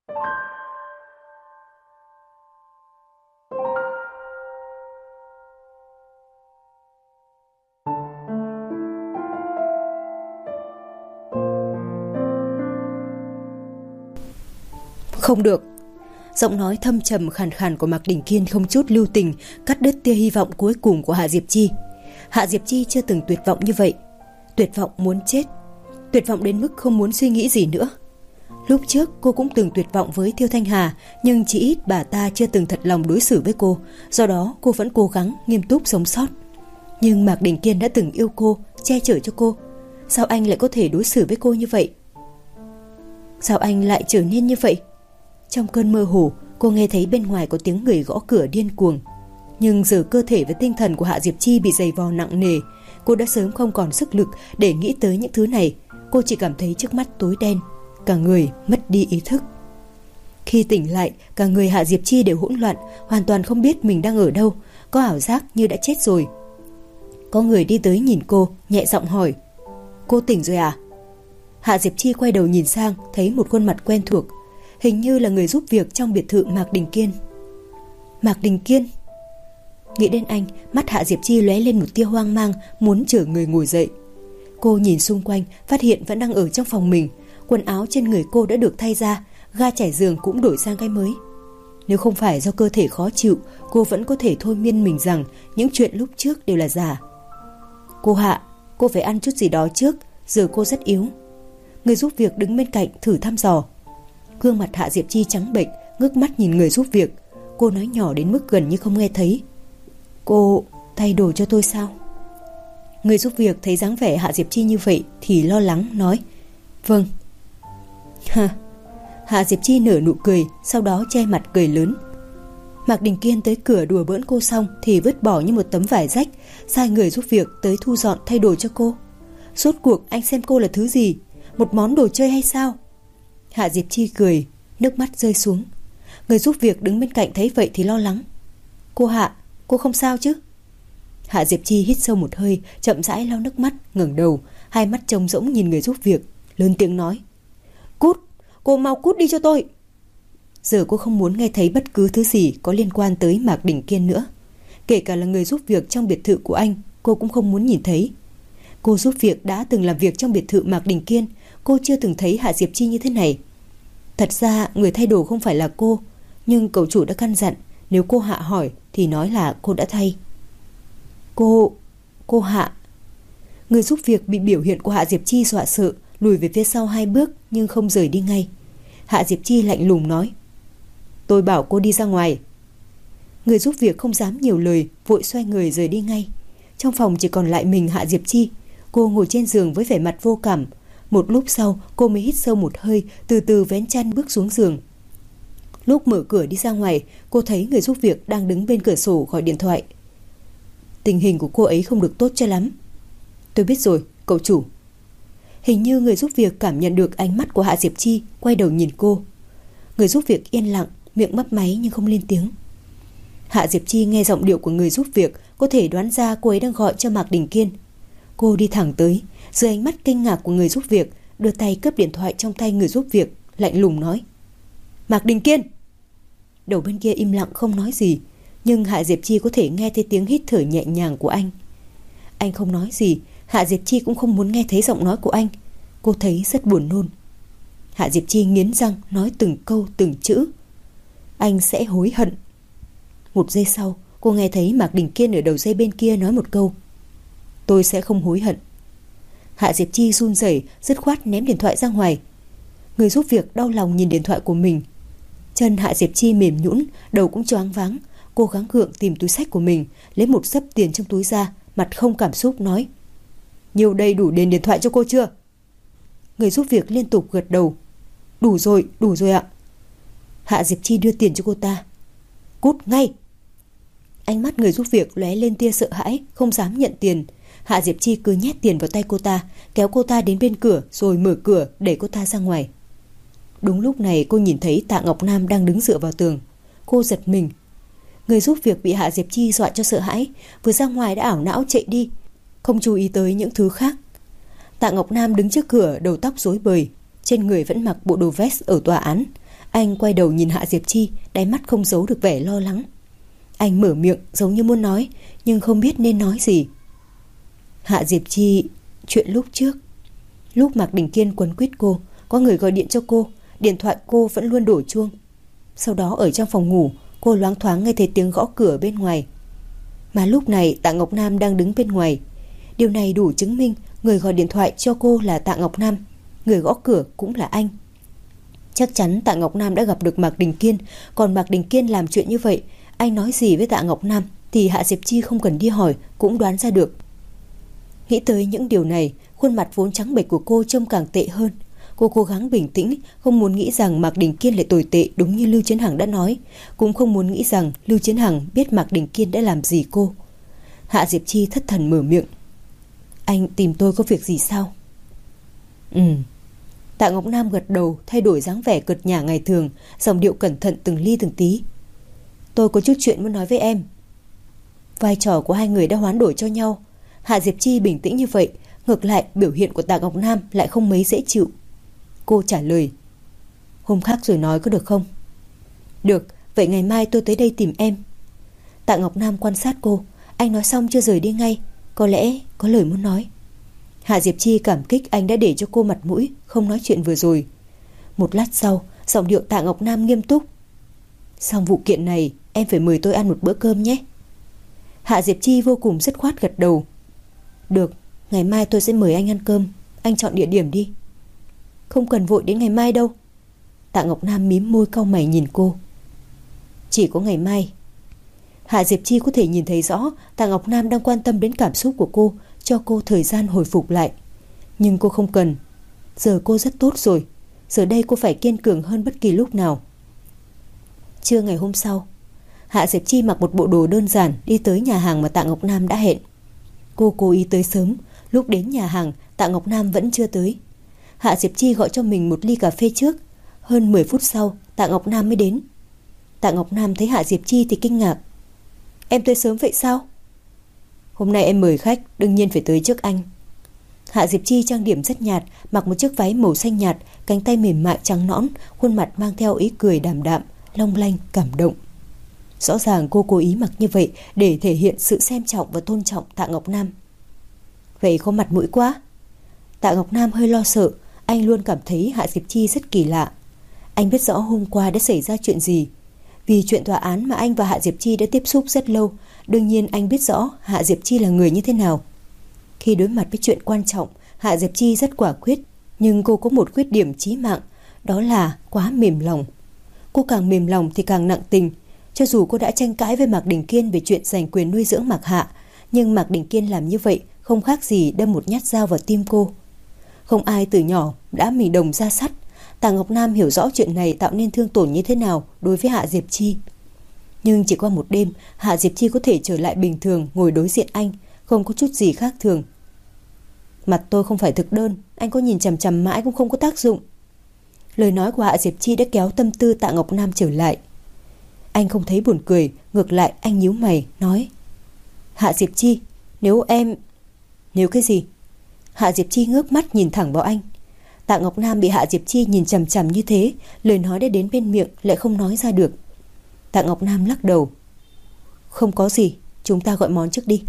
Không được. Giọng nói thâm trầm khàn khàn của Mạc Đình Kiên không chút lưu tình cắt đứt tia hy vọng cuối cùng của Hạ Diệp Chi. Hạ Diệp Chi chưa từng tuyệt vọng như vậy. Tuyệt vọng muốn chết. Tuyệt vọng đến mức không muốn suy nghĩ gì nữa. Lúc trước cô cũng từng tuyệt vọng với Tiêu Thanh Hà, nhưng chỉ ít bà ta chưa từng thật lòng đối xử với cô, do đó cô vẫn cố gắng nghiêm túc sống sót. Nhưng Mạc Đình Kiên đã từng yêu cô, che chở cho cô. Sao anh lại có thể đối xử với cô như vậy? Sao anh lại trở nên như vậy? Trong cơn mơ hồ, cô nghe thấy bên ngoài có tiếng người gõ cửa điên cuồng. Nhưng giờ cơ thể và tinh thần của Hạ Diệp Chi bị dày vò nặng nề. Cô đã sớm không còn sức lực để nghĩ tới những thứ này. Cô chỉ cảm thấy trước mắt tối đen, cả người mất đi ý thức. Khi tỉnh lại, cả người Hạ Diệp Chi đều hỗn loạn, hoàn toàn không biết mình đang ở đâu, có ảo giác như đã chết rồi. Có người đi tới nhìn cô, nhẹ giọng hỏi: "Cô tỉnh rồi à?" Hạ Diệp Chi quay đầu nhìn sang, thấy một khuôn mặt quen thuộc, hình như là người giúp việc trong biệt thự Mạc Đình Kiên. Mạc Đình Kiên. Nghĩ đến anh, mắt Hạ Diệp Chi lóe lên một tia hoang mang, muốn chở người ngồi dậy. Cô nhìn xung quanh, phát hiện vẫn đang ở trong phòng mình. Quần áo trên người cô đã được thay ra, ga trải giường cũng đổi sang cái mới. Nếu không phải do cơ thể khó chịu, cô vẫn có thể thôi miên mình rằng những chuyện lúc trước đều là giả. "Cô Hạ, cô phải ăn chút gì đó trước, giờ cô rất yếu." Người giúp việc đứng bên cạnh thử thăm dò. Gương mặt Hạ Diệp Chi trắng bệch, ngước mắt nhìn người giúp việc. Cô nói nhỏ đến mức gần như không nghe thấy: "Cô thay đồ cho tôi sao?" Người giúp việc thấy dáng vẻ Hạ Diệp Chi như vậy thì lo lắng nói: "Vâng." Hạ Diệp Chi nở nụ cười, sau đó che mặt cười lớn. Mạc Đình Kiên tới cửa đùa bỡn cô xong thì vứt bỏ như một tấm vải rách, sai người giúp việc tới thu dọn thay đồ cho cô. Rốt cuộc anh xem cô là thứ gì? Một món đồ chơi hay sao? Hạ Diệp Chi cười, nước mắt rơi xuống. Người giúp việc đứng bên cạnh thấy vậy thì lo lắng: "Cô Hạ, cô không sao chứ?" Hạ Diệp Chi hít sâu một hơi, chậm rãi lau nước mắt, ngẩng đầu, hai mắt trống rỗng nhìn người giúp việc, lớn tiếng nói: "Cút, cô mau cút đi cho tôi." Giờ cô không muốn nghe thấy bất cứ thứ gì có liên quan tới Mạc Đình Kiên nữa. Kể cả là người giúp việc trong biệt thự của anh, cô cũng không muốn nhìn thấy. Cô giúp việc đã từng làm việc trong biệt thự Mạc Đình Kiên, cô chưa từng thấy Hạ Diệp Chi như thế này. Thật ra người thay đồ không phải là cô, nhưng cậu chủ đã căn dặn nếu cô Hạ hỏi thì nói là cô đã thay. Cô Hạ. Người giúp việc bị biểu hiện của Hạ Diệp Chi dọa sợ, lùi về phía sau 2 bước nhưng không rời đi ngay. Hạ Diệp Chi lạnh lùng nói: "Tôi bảo cô đi ra ngoài." Người giúp việc không dám nhiều lời, vội xoay người rời đi ngay. Trong phòng chỉ còn lại mình Hạ Diệp Chi. Cô ngồi trên giường với vẻ mặt vô cảm. Một lúc sau cô mới hít sâu một hơi, từ từ vén chăn bước xuống giường. Lúc mở cửa đi ra ngoài, cô thấy người giúp việc đang đứng bên cửa sổ gọi điện thoại. "Tình hình của cô ấy không được tốt cho lắm." "Tôi biết rồi, cậu chủ." Hình như người giúp việc cảm nhận được ánh mắt của Hạ Diệp Chi, quay đầu nhìn cô. Người giúp việc yên lặng, miệng mấp máy nhưng không lên tiếng. Hạ Diệp Chi nghe giọng điệu của người giúp việc, có thể đoán ra cô ấy đang gọi cho Mạc Đình Kiên. Cô đi thẳng tới, dưới ánh mắt kinh ngạc của người giúp việc, đưa tay cướp điện thoại trong tay người giúp việc, lạnh lùng nói: "Mạc Đình Kiên." Đầu bên kia im lặng không nói gì, nhưng Hạ Diệp Chi có thể nghe thấy tiếng hít thở nhẹ nhàng của anh. Anh không nói gì, Hạ Diệp Chi cũng không muốn nghe thấy giọng nói của anh. Cô thấy rất buồn nôn. Hạ Diệp Chi nghiến răng nói từng câu từng chữ: "Anh sẽ hối hận." Một giây sau, cô nghe thấy Mạc Đình Kiên ở đầu dây bên kia nói một câu: "Tôi sẽ không hối hận." Hạ Diệp Chi run rẩy, dứt khoát ném điện thoại ra ngoài. Người giúp việc đau lòng nhìn điện thoại của mình. Chân Hạ Diệp Chi mềm nhũn, đầu cũng choáng váng. Cô gắng gượng tìm túi xách của mình, lấy một xấp tiền trong túi ra, mặt không cảm xúc nói: "Nhiều đây đủ đền điện thoại cho cô chưa?" Người giúp việc liên tục gật đầu: đủ rồi ạ." Hạ Diệp Chi đưa tiền cho cô ta. "Cút ngay." Ánh mắt người giúp việc lóe lên tia sợ hãi, không dám nhận tiền. Hạ Diệp Chi cứ nhét tiền vào tay cô ta, kéo cô ta đến bên cửa rồi mở cửa đẩy cô ta ra ngoài. Đúng lúc này cô nhìn thấy Tạ Ngọc Nam đang đứng dựa vào tường. Cô giật mình. Người giúp việc bị Hạ Diệp Chi dọa cho sợ hãi, vừa ra ngoài đã ảo não chạy đi, không chú ý tới những thứ khác. Tạ Ngọc Nam đứng trước cửa, đầu tóc rối bời, trên người vẫn mặc bộ đồ vest ở tòa án. Anh quay đầu nhìn Hạ Diệp Chi, đáy mắt không giấu được vẻ lo lắng. Anh mở miệng giống như muốn nói, nhưng không biết nên nói gì. Hạ Diệp Chi, chuyện lúc trước, lúc Mạc Đình Kiên quấn quýt cô, có người gọi điện cho cô, điện thoại cô vẫn luôn đổ chuông. Sau đó ở trong phòng ngủ, cô loáng thoáng nghe thấy tiếng gõ cửa bên ngoài. Mà lúc này Tạ Ngọc Nam đang đứng bên ngoài. Điều này đủ chứng minh người gọi điện thoại cho cô là Tạ Ngọc Nam, người gõ cửa cũng là anh. Chắc chắn Tạ Ngọc Nam đã gặp được Mạc Đình Kiên. Còn Mạc Đình Kiên làm chuyện như vậy, anh nói gì với Tạ Ngọc Nam thì Hạ Diệp Chi không cần đi hỏi cũng đoán ra được. Nghĩ tới những điều này, khuôn mặt vốn trắng bệch của cô trông càng tệ hơn. Cô cố gắng bình tĩnh, không muốn nghĩ rằng Mạc Đình Kiên lại tồi tệ đúng như Lưu Chiến Hằng đã nói, cũng không muốn nghĩ rằng Lưu Chiến Hằng biết Mạc Đình Kiên đã làm gì cô. Hạ Diệp Chi thất thần mở miệng. Anh tìm tôi có việc gì sao? Tạ Ngọc Nam gật đầu, thay đổi dáng vẻ cợt nhả ngày thường, giọng điệu cẩn thận từng ly từng tí. Tôi có chút chuyện muốn nói với em. Vai trò của hai người đã hoán đổi cho nhau. Hạ Diệp Chi bình tĩnh như vậy, ngược lại biểu hiện của Tạ Ngọc Nam lại không mấy dễ chịu. Cô trả lời. Hôm khác rồi nói có được không? Được, vậy ngày mai tôi tới đây tìm em. Tạ Ngọc Nam quan sát cô. Anh nói xong chưa rời đi ngay, có lẽ có lời muốn nói. Hạ Diệp Chi cảm kích anh đã để cho cô mặt mũi, không nói chuyện vừa rồi. Một lát sau, giọng điệu Tạ Ngọc Nam nghiêm túc. Xong vụ kiện này, em phải mời tôi ăn một bữa cơm nhé. Hạ Diệp Chi vô cùng dứt khoát gật đầu. Được, ngày mai tôi sẽ mời anh ăn cơm. Anh chọn địa điểm đi. Không cần vội đến ngày mai đâu. Tạ Ngọc Nam mím môi cau mày nhìn cô. Chỉ có ngày mai. Hạ Diệp Chi có thể nhìn thấy rõ Tạ Ngọc Nam đang quan tâm đến cảm xúc của cô, cho cô thời gian hồi phục lại. Nhưng cô không cần. Giờ cô rất tốt rồi. Giờ đây cô phải kiên cường hơn bất kỳ lúc nào. Trưa ngày hôm sau, Hạ Diệp Chi mặc một bộ đồ đơn giản đi tới nhà hàng mà Tạ Ngọc Nam đã hẹn. Cô cố ý tới sớm. Lúc đến nhà hàng, Tạ Ngọc Nam vẫn chưa tới. Hạ Diệp Chi gọi cho mình một ly cà phê trước. Hơn 10 phút sau, Tạ Ngọc Nam mới đến. Tạ Ngọc Nam thấy Hạ Diệp Chi thì kinh ngạc. Em tới sớm vậy sao? Hôm nay em mời khách, đương nhiên phải tới trước anh. Hạ Diệp Chi trang điểm rất nhạt, mặc một chiếc váy màu xanh nhạt, cánh tay mềm mại trắng nõn, khuôn mặt mang theo ý cười đạm đạm, long lanh, cảm động. Rõ ràng cô cố ý mặc như vậy để thể hiện sự xem trọng và tôn trọng Tạ Ngọc Nam. Vậy có mặt mũi quá. Tạ Ngọc Nam hơi lo sợ. Anh luôn cảm thấy Hạ Diệp Chi rất kỳ lạ. Anh biết rõ hôm qua đã xảy ra chuyện gì. Vì chuyện tòa án mà anh và Hạ Diệp Chi đã tiếp xúc rất lâu, đương nhiên anh biết rõ Hạ Diệp Chi là người như thế nào. Khi đối mặt với chuyện quan trọng, Hạ Diệp Chi rất quả quyết. Nhưng cô có một khuyết điểm chí mạng, đó là quá mềm lòng. Cô càng mềm lòng thì càng nặng tình. Cho dù cô đã tranh cãi với Mạc Đình Kiên về chuyện giành quyền nuôi dưỡng Mạc Hạ, nhưng Mạc Đình Kiên làm như vậy không khác gì đâm một nhát dao vào tim cô. Không ai từ nhỏ đã mì đồng ra sắt. Tạ Ngọc Nam hiểu rõ chuyện này tạo nên thương tổn như thế nào đối với Hạ Diệp Chi. Nhưng chỉ qua một đêm, Hạ Diệp Chi có thể trở lại bình thường, ngồi đối diện anh, không có chút gì khác thường. Mặt tôi không phải thực đơn, anh có nhìn chằm chằm mãi cũng không có tác dụng. Lời nói của Hạ Diệp Chi đã kéo tâm tư Tạ Ngọc Nam trở lại. Anh không thấy buồn cười, ngược lại anh nhíu mày, nói. Hạ Diệp Chi, nếu em... Nếu cái gì? Hạ Diệp Chi ngước mắt nhìn thẳng vào anh. Tạ Ngọc Nam bị Hạ Diệp Chi nhìn chằm chằm như thế, lời nói đã đến bên miệng lại không nói ra được. Tạ Ngọc Nam lắc đầu. Không có gì, chúng ta gọi món trước đi.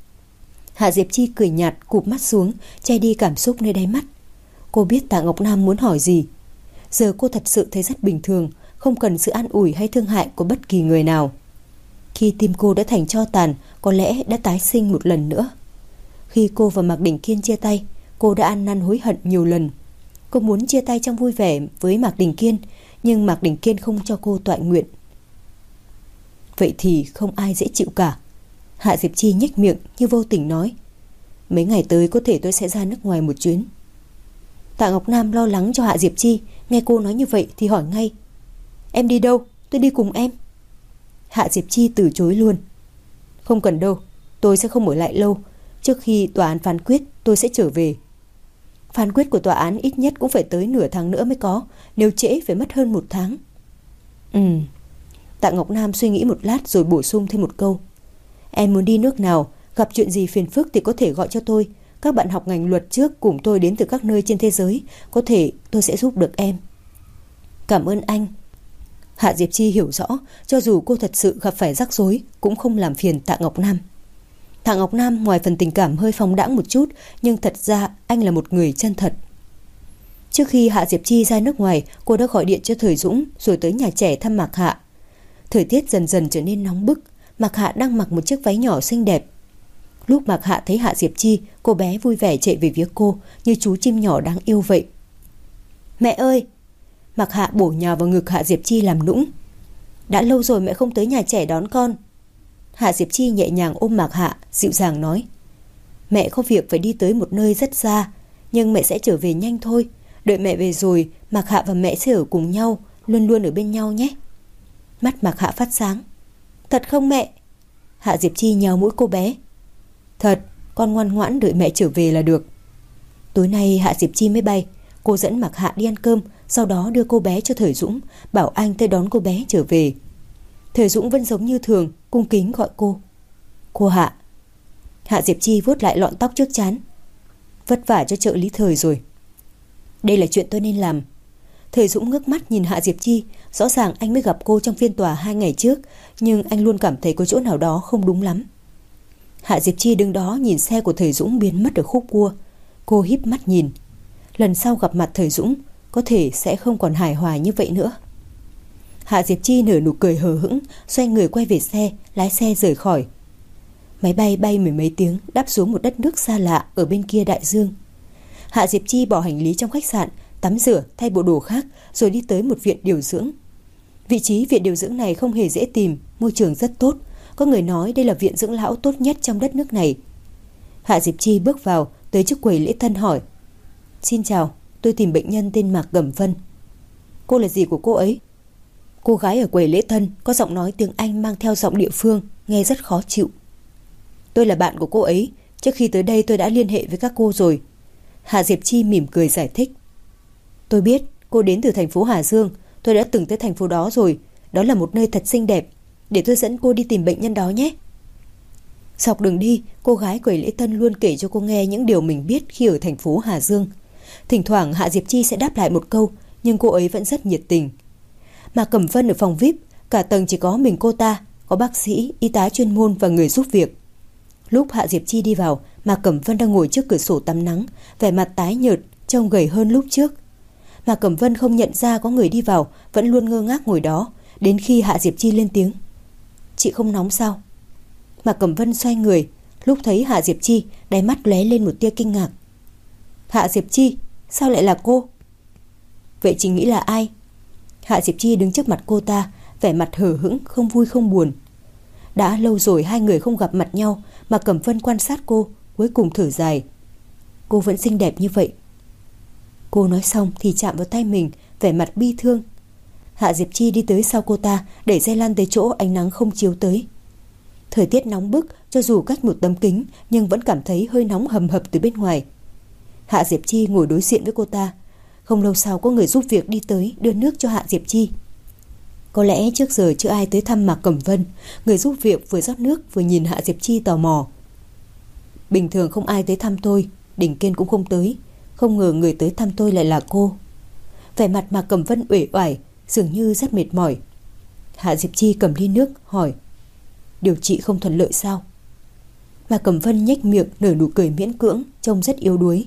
Hạ Diệp Chi cười nhạt, cụp mắt xuống, che đi cảm xúc nơi đáy mắt. Cô biết Tạ Ngọc Nam muốn hỏi gì. Giờ cô thật sự thấy rất bình thường, không cần sự an ủi hay thương hại của bất kỳ người nào. Khi tim cô đã thành tro tàn, có lẽ đã tái sinh một lần nữa. Khi cô và Mạc Đình Kiên chia tay, cô đã ăn năn hối hận nhiều lần. Cô muốn chia tay trong vui vẻ với Mạc Đình Kiên, nhưng Mạc Đình Kiên không cho cô toại nguyện. Vậy thì không ai dễ chịu cả. Hạ Diệp Chi nhếch miệng như vô tình nói. Mấy ngày tới có thể tôi sẽ ra nước ngoài một chuyến. Tạ Ngọc Nam lo lắng cho Hạ Diệp Chi, nghe cô nói như vậy thì hỏi ngay. Em đi đâu? Tôi đi cùng em. Hạ Diệp Chi từ chối luôn. Không cần đâu, tôi sẽ không ở lại lâu. Trước khi tòa án phán quyết tôi sẽ trở về. Phán quyết của tòa án ít nhất cũng phải tới nửa tháng nữa mới có, nếu trễ phải mất hơn 1 tháng. Tạ Ngọc Nam suy nghĩ một lát rồi bổ sung thêm một câu. Em muốn đi nước nào, gặp chuyện gì phiền phức thì có thể gọi cho tôi. Các bạn học ngành luật trước cùng tôi đến từ các nơi trên thế giới, có thể tôi sẽ giúp được em. Cảm ơn anh. Hạ Diệp Chi hiểu rõ, cho dù cô thật sự gặp phải rắc rối cũng không làm phiền Tạ Ngọc Nam. Tạ Ngọc Nam ngoài phần tình cảm hơi phóng đãng một chút, nhưng thật ra anh là một người chân thật. Trước khi Hạ Diệp Chi ra nước ngoài, cô đã gọi điện cho Thời Dũng rồi tới nhà trẻ thăm Mạc Hạ. Thời tiết dần dần trở nên nóng bức, Mạc Hạ đang mặc một chiếc váy nhỏ xinh đẹp. Lúc Mạc Hạ thấy Hạ Diệp Chi, cô bé vui vẻ chạy về phía cô như chú chim nhỏ đáng yêu vậy. Mẹ ơi! Mạc Hạ bổ nhào vào ngực Hạ Diệp Chi làm nũng. Đã lâu rồi mẹ không tới nhà trẻ đón con. Hạ Diệp Chi nhẹ nhàng ôm Mạc Hạ, dịu dàng nói. Mẹ có việc phải đi tới một nơi rất xa, nhưng mẹ sẽ trở về nhanh thôi. Đợi mẹ về rồi, Mạc Hạ và mẹ sẽ ở cùng nhau, luôn luôn ở bên nhau nhé. Mắt Mạc Hạ phát sáng. Thật không mẹ? Hạ Diệp Chi nhéo mũi cô bé. Thật, con ngoan ngoãn đợi mẹ trở về là được. Tối nay Hạ Diệp Chi mới bay. Cô dẫn Mạc Hạ đi ăn cơm, sau đó đưa cô bé cho Thời Dũng, bảo anh tới đón cô bé trở về. Thời Dũng vẫn giống như thường, cung kính gọi cô. Cô Hạ. Hạ Diệp Chi vuốt lại lọn tóc trước trán. Vất vả cho trợ lý Thời rồi. Đây là chuyện tôi nên làm. Thời Dũng ngước mắt nhìn Hạ Diệp Chi. Rõ ràng anh mới gặp cô trong phiên tòa 2 ngày trước, nhưng anh luôn cảm thấy có chỗ nào đó không đúng lắm. Hạ Diệp Chi đứng đó nhìn xe của Thời Dũng biến mất ở khúc cua. Cô híp mắt nhìn. Lần sau gặp mặt Thời Dũng có thể sẽ không còn hài hòa như vậy nữa. Hạ Diệp Chi nở nụ cười hờ hững, xoay người quay về xe, lái xe rời khỏi. Máy bay bay mười mấy tiếng, đáp xuống một đất nước xa lạ ở bên kia đại dương. Hạ Diệp Chi bỏ hành lý trong khách sạn, tắm rửa, thay bộ đồ khác, rồi đi tới một viện điều dưỡng. Vị trí viện điều dưỡng này không hề dễ tìm, môi trường rất tốt. Có người nói đây là viện dưỡng lão tốt nhất trong đất nước này. Hạ Diệp Chi bước vào, tới trước quầy lễ tân hỏi. Xin chào, tôi tìm bệnh nhân tên Mạc Cẩm Vân. Cô là gì của cô ấy? Cô gái ở quầy lễ tân có giọng nói tiếng Anh mang theo giọng địa phương, nghe rất khó chịu. Tôi là bạn của cô ấy, trước khi tới đây tôi đã liên hệ với các cô rồi. Hạ Diệp Chi mỉm cười giải thích. Tôi biết cô đến từ thành phố Hà Dương, tôi đã từng tới thành phố đó rồi. Đó là một nơi thật xinh đẹp. Để tôi dẫn cô đi tìm bệnh nhân đó nhé. Dọc đường đi, cô gái quầy lễ tân luôn kể cho cô nghe những điều mình biết khi ở thành phố Hà Dương. Thỉnh thoảng Hạ Diệp Chi sẽ đáp lại một câu, nhưng cô ấy vẫn rất nhiệt tình. Mà Cẩm Vân ở phòng VIP, cả tầng chỉ có mình cô ta, có bác sĩ, y tá chuyên môn và người giúp việc. Lúc Hạ Diệp Chi đi vào, Mạc Cẩm Vân đang ngồi trước cửa sổ tắm nắng, vẻ mặt tái nhợt, trông gầy hơn lúc trước. Mạc Cẩm Vân không nhận ra có người đi vào, vẫn luôn ngơ ngác ngồi đó, đến khi Hạ Diệp Chi lên tiếng. Chị không nóng sao? Mạc Cẩm Vân xoay người, lúc thấy Hạ Diệp Chi, đáy mắt lóe lên một tia kinh ngạc. Hạ Diệp Chi, sao lại là cô? Vậy chị nghĩ là ai? Hạ Diệp Chi đứng trước mặt cô ta, vẻ mặt hờ hững, không vui không buồn. Đã lâu rồi hai người không gặp mặt nhau, mà Cẩm Vân quan sát cô, cuối cùng thở dài. Cô vẫn xinh đẹp như vậy. Cô nói xong thì chạm vào tay mình, vẻ mặt bi thương. Hạ Diệp Chi đi tới sau cô ta, đẩy dây lăn tới chỗ ánh nắng không chiếu tới. Thời tiết nóng bức, cho dù cách một tấm kính nhưng vẫn cảm thấy hơi nóng hầm hập từ bên ngoài. Hạ Diệp Chi ngồi đối diện với cô ta. Không lâu sau có người giúp việc đi tới đưa nước cho Hạ Diệp Chi. Có lẽ trước giờ chưa ai tới thăm Mạc Cẩm Vân. Người giúp việc vừa rót nước vừa nhìn Hạ Diệp Chi tò mò. Bình thường không ai tới thăm tôi, Đình Kiên cũng không tới. Không ngờ người tới thăm tôi lại là cô. Vẻ mặt Mạc Cẩm Vân uể oải, dường như rất mệt mỏi. Hạ Diệp Chi cầm ly nước hỏi. Điều trị không thuận lợi sao? Mạc Cẩm Vân nhếch miệng nở nụ cười miễn cưỡng, trông rất yếu đuối.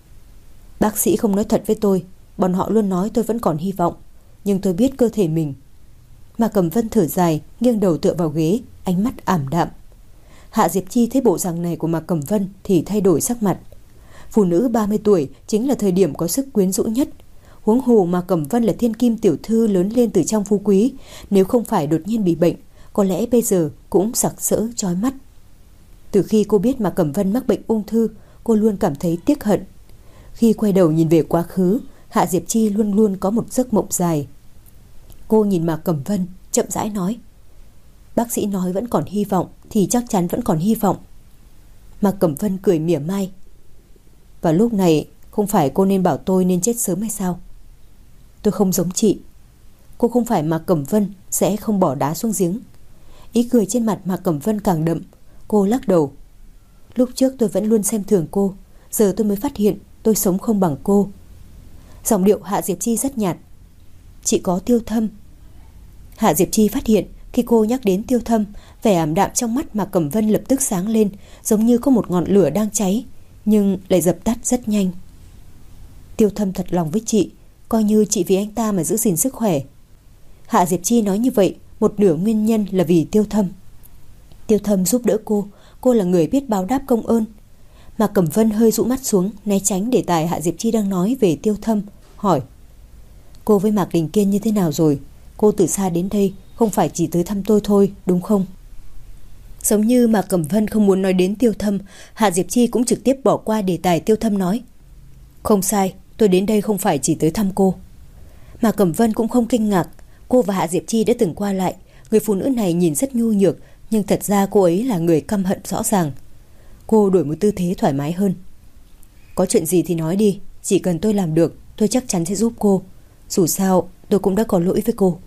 Bác sĩ không nói thật với tôi, bọn họ luôn nói tôi vẫn còn hy vọng, nhưng tôi biết cơ thể mình. Mạc Cẩm Vân thở dài, nghiêng đầu tựa vào ghế, ánh mắt ảm đạm. Hạ Diệp Chi thấy bộ dạng này của Mạc Cẩm Vân thì thay đổi sắc mặt. Phụ nữ 30 tuổi chính là thời điểm có sức quyến rũ nhất. Huống hồ Mạc Cẩm Vân là thiên kim tiểu thư lớn lên từ trong phú quý, nếu không phải đột nhiên bị bệnh, có lẽ bây giờ cũng sặc sỡ chói mắt. Từ khi cô biết Mạc Cẩm Vân mắc bệnh ung thư, cô luôn cảm thấy tiếc hận. Khi quay đầu nhìn về quá khứ, Hạ Diệp Chi luôn luôn có một giấc mộng dài. Cô nhìn Mạc Cẩm Vân, chậm rãi nói. Bác sĩ nói vẫn còn hy vọng thì chắc chắn vẫn còn hy vọng. Mạc Cẩm Vân cười mỉa mai. Và lúc này không phải cô nên bảo tôi nên chết sớm hay sao? Tôi không giống chị. Cô không phải Mạc Cẩm Vân sẽ không bỏ đá xuống giếng. Ý cười trên mặt Mạc Cẩm Vân càng đậm. Cô lắc đầu. Lúc trước tôi vẫn luôn xem thường cô, giờ tôi mới phát hiện tôi sống không bằng cô. Giọng điệu Hạ Diệp Chi rất nhạt. Chị có Tiêu Thâm. Hạ Diệp Chi phát hiện khi cô nhắc đến Tiêu Thâm, vẻ ảm đạm trong mắt Mạc Cẩm Vân lập tức sáng lên, giống như có một ngọn lửa đang cháy, nhưng lại dập tắt rất nhanh. Tiêu Thâm thật lòng với chị, coi như chị vì anh ta mà giữ gìn sức khỏe. Hạ Diệp Chi nói như vậy, một nửa nguyên nhân là vì Tiêu Thâm. Tiêu Thâm giúp đỡ cô là người biết báo đáp công ơn. Mạc Cẩm Vân hơi dụ mắt xuống, né tránh đề tài Hạ Diệp Chi đang nói về Tiêu Thâm, hỏi: cô với Mạc Đình Kiên như thế nào rồi? Cô từ xa đến đây không phải chỉ tới thăm tôi thôi, đúng không? Giống như Mạc Cẩm Vân không muốn nói đến Tiêu Thâm, Hạ Diệp Chi cũng trực tiếp bỏ qua đề tài Tiêu Thâm, nói: không sai, tôi đến đây không phải chỉ tới thăm cô. Mạc Cẩm Vân cũng không kinh ngạc, cô và Hạ Diệp Chi đã từng qua lại. Người phụ nữ này nhìn rất nhu nhược, nhưng thật ra cô ấy là người căm hận rõ ràng. Cô đổi một tư thế thoải mái hơn. Có chuyện gì thì nói đi, chỉ cần tôi làm được, tôi chắc chắn sẽ giúp cô. Dù sao, tôi cũng đã có lỗi với cô.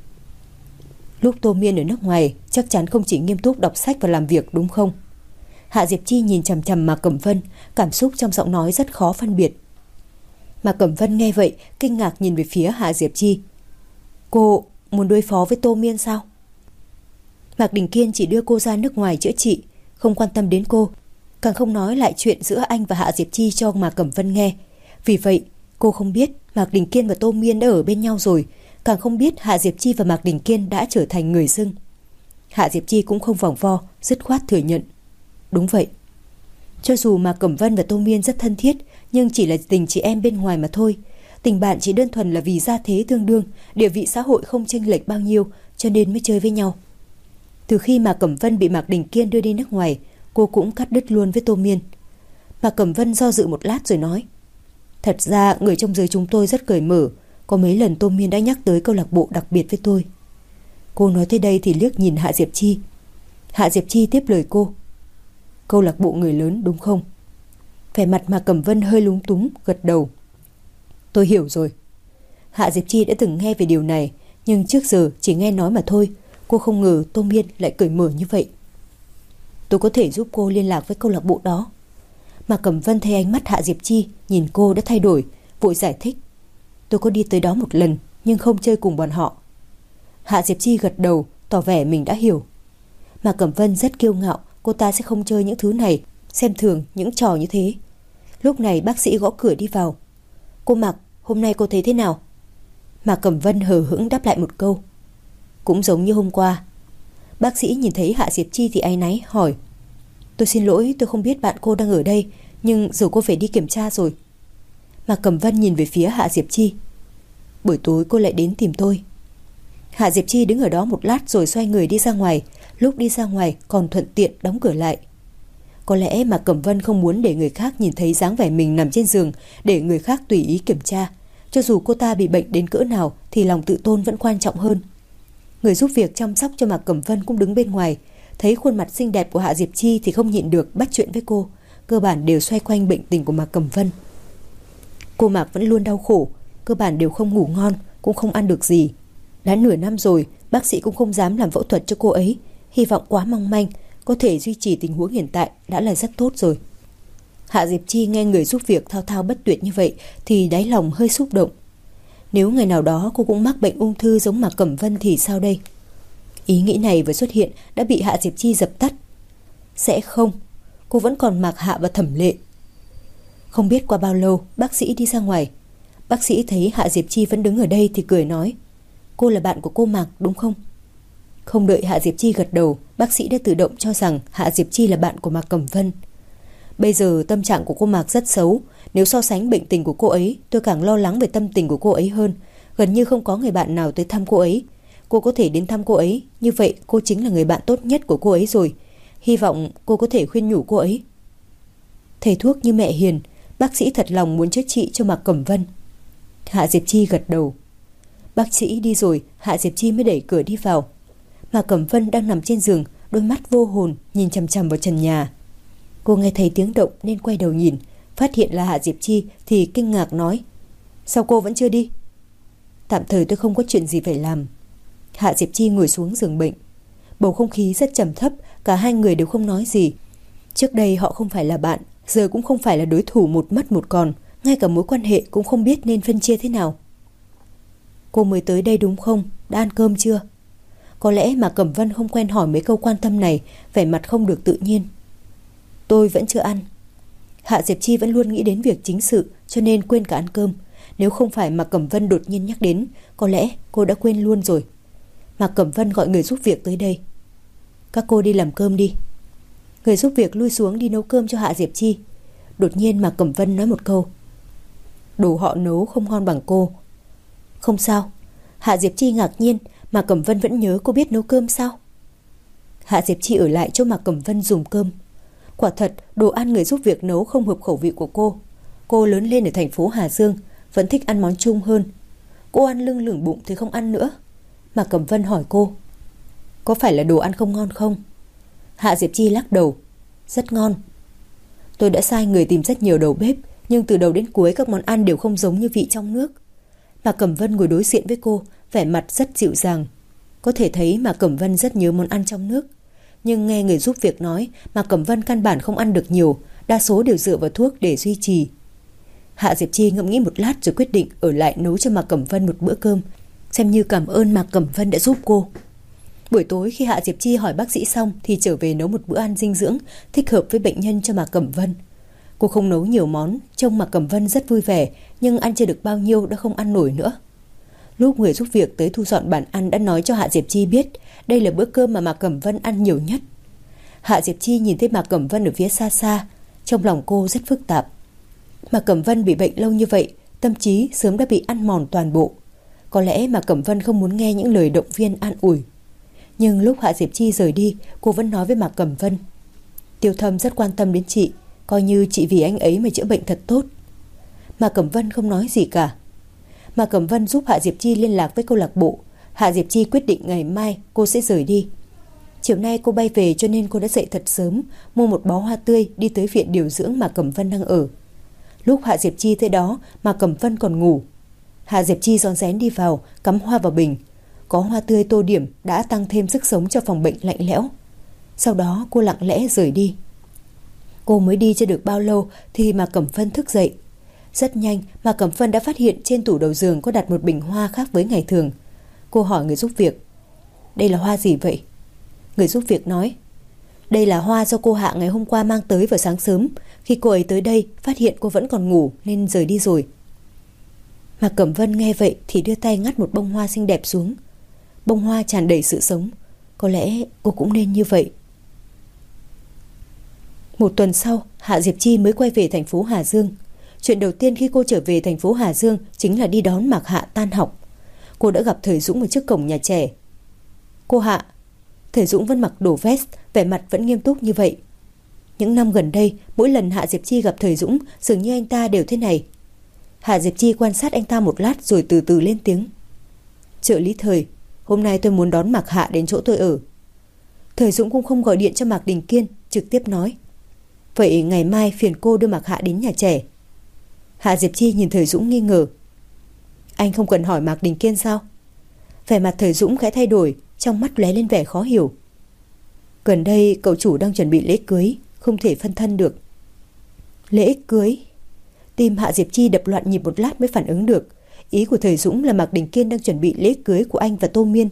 Lúc Tô Miên ở nước ngoài, chắc chắn không chỉ nghiêm túc đọc sách và làm việc, đúng không? Hạ Diệp Chi nhìn chằm chằm Mạc Cẩm Vân, cảm xúc trong giọng nói rất khó phân biệt. Mạc Cẩm Vân nghe vậy, kinh ngạc nhìn về phía Hạ Diệp Chi. Cô muốn đối phó với Tô Miên sao? Mạc Đình Kiên chỉ đưa cô ra nước ngoài chữa trị, không quan tâm đến cô, càng không nói lại chuyện giữa anh và Hạ Diệp Chi cho Mạc Cẩm Vân nghe. Vì vậy, cô không biết Mạc Đình Kiên và Tô Miên đã ở bên nhau rồi, càng không biết Hạ Diệp Chi và Mạc Đình Kiên đã trở thành người dưng. Hạ Diệp Chi cũng không vòng vo, dứt khoát thừa nhận. Đúng vậy. Cho dù Mạc Cẩm Vân và Tô Miên rất thân thiết, nhưng chỉ là tình chị em bên ngoài mà thôi. Tình bạn chỉ đơn thuần là vì gia thế tương đương, địa vị xã hội không chênh lệch bao nhiêu, cho nên mới chơi với nhau. Từ khi Mạc Cẩm Vân bị Mạc Đình Kiên đưa đi nước ngoài, cô cũng cắt đứt luôn với Tô Miên. Mạc Cẩm Vân do dự một lát rồi nói: thật ra người trong giới chúng tôi rất cởi mở, có mấy lần Tô Miên đã nhắc tới câu lạc bộ đặc biệt với tôi. Cô nói tới đây thì liếc nhìn Hạ Diệp Chi. Hạ Diệp Chi tiếp lời cô: câu lạc bộ người lớn đúng không? Vẻ mặt Mạc Cẩm Vân hơi lúng túng, gật đầu. Tôi hiểu rồi. Hạ Diệp Chi đã từng nghe về điều này, nhưng trước giờ chỉ nghe nói mà thôi. Cô không ngờ Tô Miên lại cởi mở như vậy. Tôi có thể giúp cô liên lạc với câu lạc bộ đó. Mạc Cẩm Vân thấy ánh mắt Hạ Diệp Chi nhìn cô đã thay đổi, vội giải thích. Tôi có đi tới đó một lần, nhưng không chơi cùng bọn họ. Hạ Diệp Chi gật đầu, tỏ vẻ mình đã hiểu. Mạc Cẩm Vân rất kiêu ngạo, cô ta sẽ không chơi những thứ này, xem thường những trò như thế. Lúc này bác sĩ gõ cửa đi vào. Cô Mạc, hôm nay cô thấy thế nào? Mạc Cẩm Vân hờ hững đáp lại một câu. Cũng giống như hôm qua. Bác sĩ nhìn thấy Hạ Diệp Chi thì áy náy hỏi. Tôi xin lỗi, tôi không biết bạn cô đang ở đây, nhưng giờ cô phải đi kiểm tra rồi. Mạc Cẩm Vân nhìn về phía Hạ Diệp Chi. Buổi tối cô lại đến tìm tôi. Hạ Diệp Chi đứng ở đó một lát rồi xoay người đi ra ngoài. Lúc đi ra ngoài còn thuận tiện đóng cửa lại. Có lẽ Mạc Cẩm Vân không muốn để người khác nhìn thấy dáng vẻ mình nằm trên giường, để người khác tùy ý kiểm tra. Cho dù cô ta bị bệnh đến cỡ nào thì lòng tự tôn vẫn quan trọng hơn. Người giúp việc chăm sóc cho Mạc Cẩm Vân cũng đứng bên ngoài, thấy khuôn mặt xinh đẹp của Hạ Diệp Chi thì không nhịn được bắt chuyện với cô, cơ bản đều xoay quanh bệnh tình của Mạc Cẩm Vân. Cô Mạc vẫn luôn đau khổ, cơ bản đều không ngủ ngon, cũng không ăn được gì. Đã nửa năm rồi, bác sĩ cũng không dám làm phẫu thuật cho cô ấy, hy vọng quá mong manh, có thể duy trì tình huống hiện tại đã là rất tốt rồi. Hạ Diệp Chi nghe người giúp việc thao thao bất tuyệt như vậy thì đáy lòng hơi xúc động. Nếu ngày nào đó cô cũng mắc bệnh ung thư giống Mạc Cẩm Vân thì sao đây? Ý nghĩ này vừa xuất hiện đã bị Hạ Diệp Chi dập tắt. Sẽ không, cô vẫn còn Mạc Hạ và Thẩm Lệ. Không biết qua bao lâu bác sĩ đi ra ngoài. Bác sĩ thấy Hạ Diệp Chi vẫn đứng ở đây thì cười nói. Cô là bạn của cô Mạc đúng không? Không đợi Hạ Diệp Chi gật đầu, bác sĩ đã tự động cho rằng Hạ Diệp Chi là bạn của Mạc Cẩm Vân. Bây giờ tâm trạng của cô Mạc rất xấu. Nếu so sánh bệnh tình của cô ấy, tôi càng lo lắng về tâm tình của cô ấy hơn. Gần như không có người bạn nào tới thăm cô ấy. Cô có thể đến thăm cô ấy, như vậy cô chính là người bạn tốt nhất của cô ấy rồi. Hy vọng cô có thể khuyên nhủ cô ấy. Thầy thuốc như mẹ hiền, bác sĩ thật lòng muốn chữa trị cho Mạc Cẩm Vân. Hạ Diệp Chi gật đầu. Bác sĩ đi rồi, Hạ Diệp Chi mới đẩy cửa đi vào. Mạc Cẩm Vân đang nằm trên giường, đôi mắt vô hồn nhìn chằm chằm vào trần nhà. Cô nghe thấy tiếng động nên quay đầu nhìn, phát hiện là Hạ Diệp Chi thì kinh ngạc nói. Sao cô vẫn chưa đi? Tạm thời tôi không có chuyện gì phải làm. Hạ Diệp Chi ngồi xuống giường bệnh. Bầu không khí rất trầm thấp, cả hai người đều không nói gì. Trước đây họ không phải là bạn, giờ cũng không phải là đối thủ một mất một còn, ngay cả mối quan hệ cũng không biết nên phân chia thế nào. Cô mới tới đây đúng không? Đã ăn cơm chưa? Có lẽ mà Cẩm Vân không quen hỏi mấy câu quan tâm này, vẻ mặt không được tự nhiên. Tôi vẫn chưa ăn. Hạ Diệp Chi vẫn luôn nghĩ đến việc chính sự, cho nên quên cả ăn cơm. Nếu không phải Mạc Cẩm Vân đột nhiên nhắc đến, có lẽ cô đã quên luôn rồi. Mạc Cẩm Vân gọi người giúp việc tới đây. Các cô đi làm cơm đi. Người giúp việc lui xuống đi nấu cơm cho Hạ Diệp Chi. Đột nhiên Mạc Cẩm Vân nói một câu: đồ họ nấu không ngon bằng cô. Không sao. Hạ Diệp Chi ngạc nhiên, Mạc Cẩm Vân vẫn nhớ cô biết nấu cơm sao? Hạ Diệp Chi ở lại cho Mạc Cẩm Vân dùng cơm. Quả thật, đồ ăn người giúp việc nấu không hợp khẩu vị của cô. Cô lớn lên ở thành phố Hà Dương, vẫn thích ăn món Trung hơn. Cô ăn lưng lửng bụng thì không ăn nữa. Mạc Cẩm Vân hỏi cô: có phải là đồ ăn không ngon không? Hạ Diệp Chi lắc đầu: rất ngon. Tôi đã sai người tìm rất nhiều đầu bếp, nhưng từ đầu đến cuối các món ăn đều không giống như vị trong nước. Mạc Cẩm Vân ngồi đối diện với cô, vẻ mặt rất dịu dàng. Có thể thấy Mạc Cẩm Vân rất nhớ món ăn trong nước. Nhưng nghe người giúp việc nói, Mạc Cẩm Vân căn bản không ăn được nhiều, đa số đều dựa vào thuốc để duy trì. Hạ Diệp Chi ngẫm nghĩ một lát rồi quyết định ở lại nấu cho Mạc Cẩm Vân một bữa cơm, xem như cảm ơn Mạc Cẩm Vân đã giúp cô. Buổi tối khi Hạ Diệp Chi hỏi bác sĩ xong thì trở về nấu một bữa ăn dinh dưỡng thích hợp với bệnh nhân cho Mạc Cẩm Vân. Cô không nấu nhiều món, trông Mạc Cẩm Vân rất vui vẻ, nhưng ăn chưa được bao nhiêu đã không ăn nổi nữa. Lúc người giúp việc tới thu dọn bàn ăn đã nói cho Hạ Diệp Chi biết đây là bữa cơm mà Mạc Cẩm Vân ăn nhiều nhất. Hạ Diệp Chi nhìn thấy Mạc Cẩm Vân ở phía xa xa, trong lòng cô rất phức tạp. Mạc Cẩm Vân bị bệnh lâu như vậy, tâm trí sớm đã bị ăn mòn toàn bộ. Có lẽ Mạc Cẩm Vân không muốn nghe những lời động viên an ủi. Nhưng lúc Hạ Diệp Chi rời đi, cô vẫn nói với Mạc Cẩm Vân: Tiêu Thâm rất quan tâm đến chị, coi như chị vì anh ấy mà chữa bệnh thật tốt. Mạc Cẩm Vân không nói gì cả. Mạc Cẩm Vân giúp Hạ Diệp Chi liên lạc với câu lạc bộ. Hạ Diệp Chi quyết định ngày mai cô sẽ rời đi. Chiều nay cô bay về cho nên cô đã dậy thật sớm, mua một bó hoa tươi đi tới viện điều dưỡng mà Cẩm Vân đang ở. Lúc Hạ Diệp Chi tới đó mà Cẩm Vân còn ngủ. Hạ Diệp Chi rón rén đi vào, cắm hoa vào bình. Có hoa tươi tô điểm đã tăng thêm sức sống cho phòng bệnh lạnh lẽo. Sau đó cô lặng lẽ rời đi. Cô mới đi chưa được bao lâu thì Mạc Cẩm Vân thức dậy. Rất nhanh Mạc Cẩm Vân đã phát hiện trên tủ đầu giường có đặt một bình hoa khác với ngày thường. Cô hỏi người giúp việc: đây là hoa gì vậy? Người giúp việc nói: đây là hoa do cô Hạ ngày hôm qua mang tới vào sáng sớm. Khi cô ấy tới đây phát hiện cô vẫn còn ngủ nên rời đi rồi. Mạc Cẩm Vân nghe vậy thì đưa tay ngắt một bông hoa xinh đẹp xuống. Bông hoa tràn đầy sự sống. Có lẽ cô cũng nên như vậy. Một tuần sau, Hạ Diệp Chi mới quay về thành phố Hà Dương. Chuyện đầu tiên khi cô trở về thành phố Hà Dương chính là đi đón Mạc Hạ tan học. Cô đã gặp Thời Dũng ở trước cổng nhà trẻ. Cô Hạ. Thời Dũng vẫn mặc đồ vest, vẻ mặt vẫn nghiêm túc như vậy. Những năm gần đây, mỗi lần Hạ Diệp Chi gặp Thời Dũng, dường như anh ta đều thế này. Hạ Diệp Chi quan sát anh ta một lát rồi từ từ lên tiếng: trợ lý Thời, hôm nay tôi muốn đón Mạc Hạ đến chỗ tôi ở. Thời Dũng cũng không gọi điện cho Mạc Đình Kiên, trực tiếp nói: vậy ngày mai phiền cô đưa Mạc Hạ đến nhà trẻ. Hạ Diệp Chi nhìn Thời Dũng nghi ngờ: anh không cần hỏi Mạc Đình Kiên sao? Vẻ mặt Thời Dũng khẽ thay đổi, trong mắt lóe lên vẻ khó hiểu. Gần đây cậu chủ đang chuẩn bị lễ cưới, không thể phân thân được. Lễ cưới? Tim Hạ Diệp Chi đập loạn nhịp một lát mới phản ứng được. Ý của Thời Dũng là Mạc Đình Kiên đang chuẩn bị lễ cưới của anh và Tô Miên.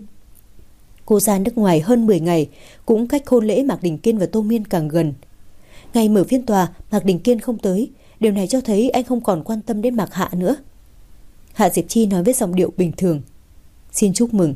Cô ra nước ngoài hơn 10 ngày, cũng cách hôn lễ Mạc Đình Kiên và Tô Miên càng gần. Ngày mở phiên tòa, Mạc Đình Kiên không tới. Điều này cho thấy anh không còn quan tâm đến Mạc Hạ nữa. Hạ Diệp Chi nói với giọng điệu bình thường: xin chúc mừng.